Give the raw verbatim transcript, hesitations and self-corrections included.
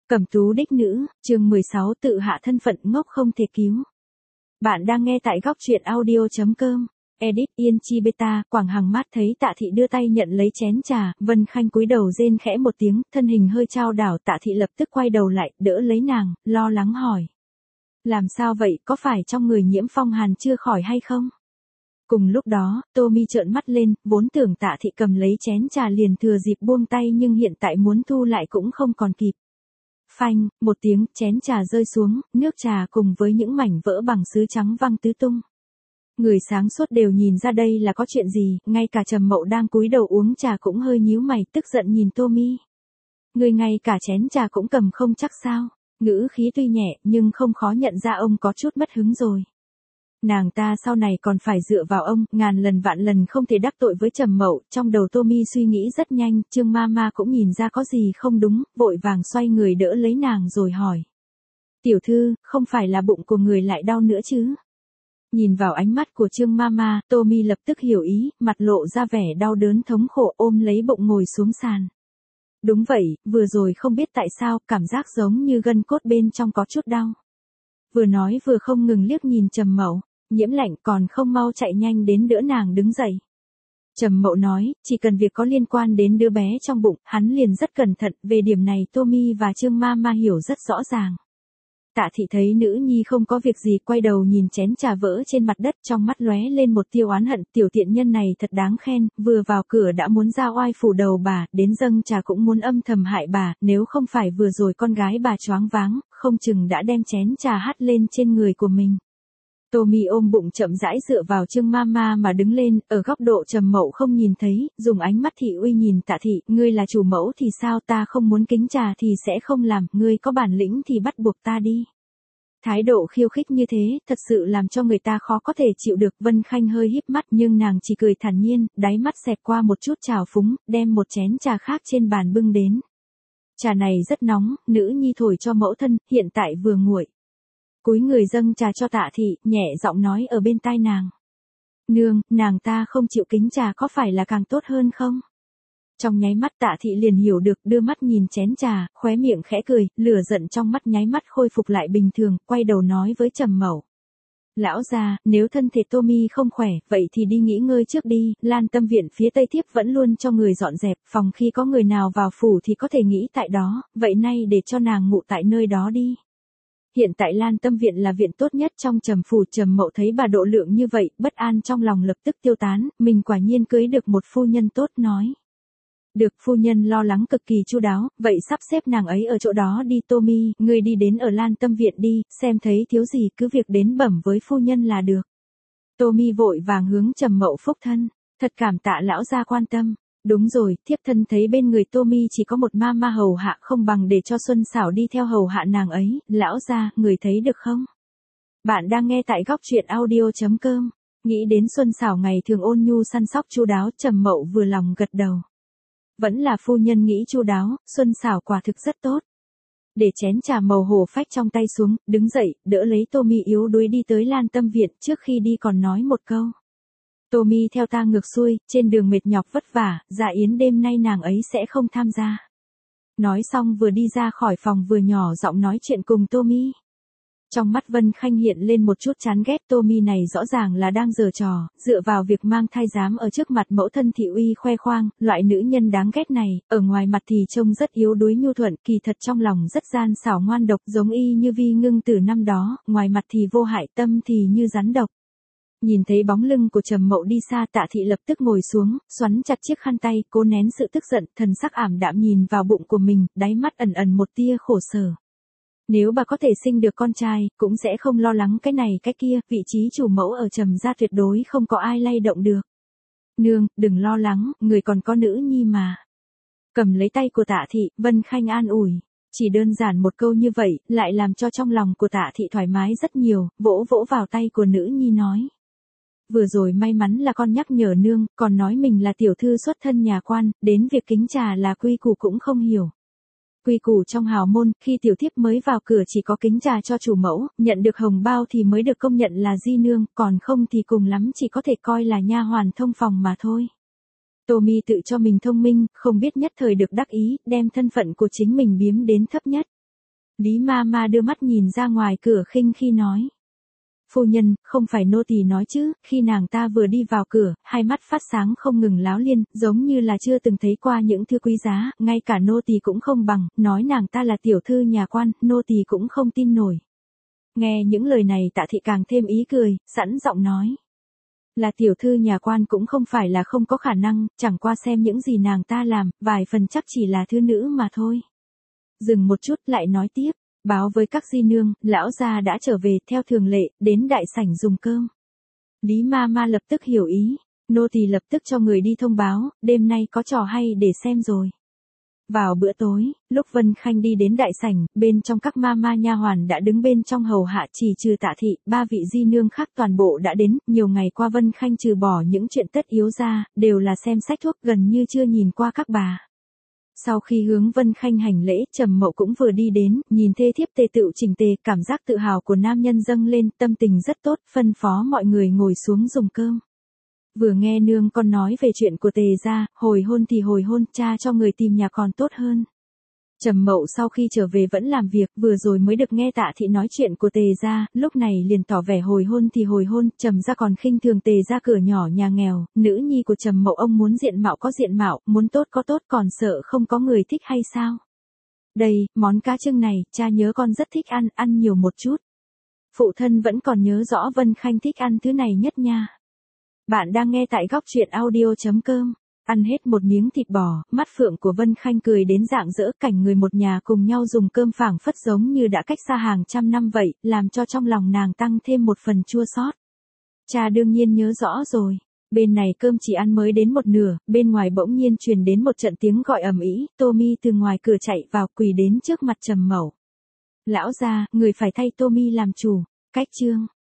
Cẩm tú đích nữ, chương mười sáu tự hạ thân phận ngốc không thể cứu. Bạn đang nghe tại góc truyện audio chấm com. Edit Yên Chi Beta, Quảng Hằng Mát thấy Tạ Thị đưa tay nhận lấy chén trà, Vân Khanh cúi đầu rên khẽ một tiếng, thân hình hơi chao đảo, Tạ Thị lập tức quay đầu lại, đỡ lấy nàng, lo lắng hỏi. Làm sao vậy, có phải trong người nhiễm phong hàn chưa khỏi hay không? Cùng lúc đó, Tommy trợn mắt lên, vốn tưởng Tạ Thị cầm lấy chén trà liền thừa dịp buông tay nhưng hiện tại muốn thu lại cũng không còn kịp. Phanh, một tiếng, chén trà rơi xuống, nước trà cùng với những mảnh vỡ bằng sứ trắng văng tứ tung. Người sáng suốt đều nhìn ra đây là có chuyện gì, ngay cả Trầm Mậu đang cúi đầu uống trà cũng hơi nhíu mày, tức giận nhìn Tommy. Người ngay cả chén trà cũng cầm không chắc sao? Ngữ khí tuy nhẹ, nhưng không khó nhận ra ông có chút mất hứng rồi. Nàng ta sau này còn phải dựa vào ông, ngàn lần vạn lần không thể đắc tội với Trầm Mậu. Trong đầu Tommy suy nghĩ rất nhanh, Trương Mama cũng nhìn ra có gì không đúng, vội vàng xoay người đỡ lấy nàng rồi hỏi. Tiểu thư, không phải là bụng của người lại đau nữa chứ? Nhìn vào ánh mắt của Trương Mama, Tommy lập tức hiểu ý, mặt lộ ra vẻ đau đớn thống khổ, ôm lấy bụng ngồi xuống sàn. Đúng vậy, vừa rồi không biết tại sao, cảm giác giống như gân cốt bên trong có chút đau. Vừa nói vừa không ngừng liếc nhìn Trầm Mậu. Nhiễm Lạnh còn không mau chạy nhanh đến đỡ nàng đứng dậy. Trầm Mậu nói, chỉ cần việc có liên quan đến đứa bé trong bụng, hắn liền rất cẩn thận, về điểm này Tommy và Trương Mama hiểu rất rõ ràng. Tạ Thị thấy nữ nhi không có việc gì, quay đầu nhìn chén trà vỡ trên mặt đất, trong mắt lóe lên một tia oán hận, tiểu tiện nhân này thật đáng khen, vừa vào cửa đã muốn ra oai phủ đầu bà, đến dâng trà cũng muốn âm thầm hại bà, nếu không phải vừa rồi con gái bà choáng váng, không chừng đã đem chén trà hắt lên trên người của mình. Tommy ôm bụng chậm rãi dựa vào Trương Mama mà đứng lên, ở góc độ Trầm Mậu không nhìn thấy, dùng ánh mắt thị uy nhìn Tạ Thị, ngươi là chủ mẫu thì sao, ta không muốn kính trà thì sẽ không làm, ngươi có bản lĩnh thì bắt buộc ta đi. Thái độ khiêu khích như thế, thật sự làm cho người ta khó có thể chịu được. Vân Khanh hơi híp mắt nhưng nàng chỉ cười thản nhiên, đáy mắt xẹt qua một chút trào phúng, đem một chén trà khác trên bàn bưng đến. Trà này rất nóng, nữ nhi thổi cho mẫu thân, hiện tại vừa nguội. Cúi người dâng trà cho Tạ Thị, nhẹ giọng nói ở bên tai nàng. Nương, nàng ta không chịu kính trà có phải là càng tốt hơn không? Trong nháy mắt Tạ Thị liền hiểu được, đưa mắt nhìn chén trà, khóe miệng khẽ cười, lửa giận trong mắt nháy mắt khôi phục lại bình thường, quay đầu nói với Trầm Mậu. Lão gia, nếu thân thể Tommy không khỏe, vậy thì đi nghỉ ngơi trước đi, Lan Tâm Viện phía Tây Thiếp vẫn luôn cho người dọn dẹp, phòng khi có người nào vào phủ thì có thể nghỉ tại đó, vậy nay để cho nàng ngủ tại nơi đó đi. Hiện tại Lan Tâm Viện là viện tốt nhất trong Trầm phủ. Trầm Mậu thấy bà độ lượng như vậy, bất an trong lòng lập tức tiêu tán, mình quả nhiên cưới được một phu nhân tốt, nói. Được, phu nhân lo lắng cực kỳ chu đáo, vậy sắp xếp nàng ấy ở chỗ đó đi. Tommy, ngươi đi đến ở Lan Tâm Viện đi, xem thấy thiếu gì cứ việc đến bẩm với phu nhân là được. Tommy vội vàng hướng Trầm Mậu phúc thân, thật cảm tạ lão gia quan tâm. Đúng rồi, thiếp thân thấy bên người Tommy chỉ có một ma ma hầu hạ, không bằng để cho Xuân Sảo đi theo hầu hạ nàng ấy, lão gia, người thấy được không? Bạn đang nghe tại góc truyện audio chấm com. Nghĩ đến Xuân Sảo ngày thường ôn nhu săn sóc chu đáo, Trầm Mậu vừa lòng gật đầu. Vẫn là phu nhân nghĩ chu đáo, Xuân Sảo quả thực rất tốt. Để chén trà màu hổ phách trong tay xuống, đứng dậy, đỡ lấy Tommy yếu đuối đi tới Lan Tâm Viện, trước khi đi còn nói một câu. Tommy theo ta ngược xuôi, trên đường mệt nhọc vất vả, dạ yến đêm nay nàng ấy sẽ không tham gia. Nói xong vừa đi ra khỏi phòng vừa nhỏ giọng nói chuyện cùng Tommy. Trong mắt Vân Khanh hiện lên một chút chán ghét, Tommy này rõ ràng là đang giở trò, dựa vào việc mang thai dám ở trước mặt mẫu thân thị uy khoe khoang, loại nữ nhân đáng ghét này, ở ngoài mặt thì trông rất yếu đuối nhu thuận, kỳ thật trong lòng rất gian xảo ngoan độc, giống y như Vi Ngưng từ năm đó, ngoài mặt thì vô hại, tâm thì như rắn độc. Nhìn thấy bóng lưng của Trầm Mậu đi xa, Tạ Thị lập tức ngồi xuống, xoắn chặt chiếc khăn tay, cố nén sự tức giận, thần sắc ảm đạm nhìn vào bụng của mình, đáy mắt ẩn ẩn một tia khổ sở. Nếu bà có thể sinh được con trai, cũng sẽ không lo lắng cái này cái kia, vị trí chủ mẫu ở Trầm gia tuyệt đối không có ai lay động được. Nương, đừng lo lắng, người còn có nữ nhi mà. Cầm lấy tay của Tạ Thị, Vân Khanh an ủi. Chỉ đơn giản một câu như vậy, lại làm cho trong lòng của Tạ Thị thoải mái rất nhiều, vỗ vỗ vào tay của nữ nhi nói. Vừa rồi may mắn là con nhắc nhở nương, còn nói mình là tiểu thư xuất thân nhà quan, đến việc kính trà là quy củ cũng không hiểu. Quy củ trong hào môn, khi tiểu thiếp mới vào cửa chỉ có kính trà cho chủ mẫu, nhận được hồng bao thì mới được công nhận là di nương, còn không thì cùng lắm chỉ có thể coi là nha hoàn thông phòng mà thôi. Tommy tự cho mình thông minh, không biết nhất thời được đắc ý, đem thân phận của chính mình biếm đến thấp nhất. Lý ma ma đưa mắt nhìn ra ngoài cửa khinh khi nói. Phu nhân, không phải nô tỳ nói chứ, khi nàng ta vừa đi vào cửa, hai mắt phát sáng không ngừng láo liên, giống như là chưa từng thấy qua những thứ quý giá, ngay cả nô tỳ cũng không bằng, nói nàng ta là tiểu thư nhà quan, nô tỳ cũng không tin nổi. Nghe những lời này Tạ Thị càng thêm ý cười, sẵn giọng nói. Là tiểu thư nhà quan cũng không phải là không có khả năng, chẳng qua xem những gì nàng ta làm, vài phần chắc chỉ là thư nữ mà thôi. Dừng một chút lại nói tiếp. Báo với các di nương, lão gia đã trở về theo thường lệ, đến đại sảnh dùng cơm. Lý ma ma lập tức hiểu ý, nô tỳ lập tức cho người đi thông báo, đêm nay có trò hay để xem rồi. Vào bữa tối, lúc Vân Khanh đi đến đại sảnh, bên trong các ma ma nha hoàn đã đứng bên trong hầu hạ, chỉ trừ Tạ Thị, ba vị di nương khác toàn bộ đã đến, nhiều ngày qua Vân Khanh trừ bỏ những chuyện tất yếu ra, đều là xem sách thuốc, gần như chưa nhìn qua các bà. Sau khi hướng Vân Khanh hành lễ, Trầm Mậu cũng vừa đi đến, nhìn thê thiếp tề tựu chỉnh tề, cảm giác tự hào của nam nhân dâng lên, tâm tình rất tốt, phân phó mọi người ngồi xuống dùng cơm. Vừa nghe nương con nói về chuyện của Tề gia, hồi hôn thì hồi hôn, cha cho người tìm nhà còn tốt hơn. Trầm Mậu sau khi trở về vẫn làm việc, vừa rồi mới được nghe Tạ Thị nói chuyện của Tề gia, lúc này liền tỏ vẻ hồi hôn thì hồi hôn, Trầm gia còn khinh thường Tề gia cửa nhỏ nhà nghèo, nữ nhi của Trầm Mậu ông muốn diện mạo có diện mạo, muốn tốt có tốt, còn sợ không có người thích hay sao? Đây, món cá trưng này, cha nhớ con rất thích ăn, ăn nhiều một chút. Phụ thân vẫn còn nhớ rõ Vân Khanh thích ăn thứ này nhất nha. Bạn đang nghe tại góc truyện audio chấm com. Ăn hết một miếng thịt bò, mắt phượng của Vân Khanh cười đến rạng rỡ, cảnh người một nhà cùng nhau dùng cơm phảng phất giống như đã cách xa hàng trăm năm vậy, làm cho trong lòng nàng tăng thêm một phần chua xót. Cha đương nhiên nhớ rõ rồi. Bên này cơm chỉ ăn mới đến một nửa, bên ngoài bỗng nhiên truyền đến một trận tiếng gọi ầm ĩ, Tommy từ ngoài cửa chạy vào, quỳ đến trước mặt Trầm Mậu. Lão gia, người phải thay Tommy làm chủ. Cách chương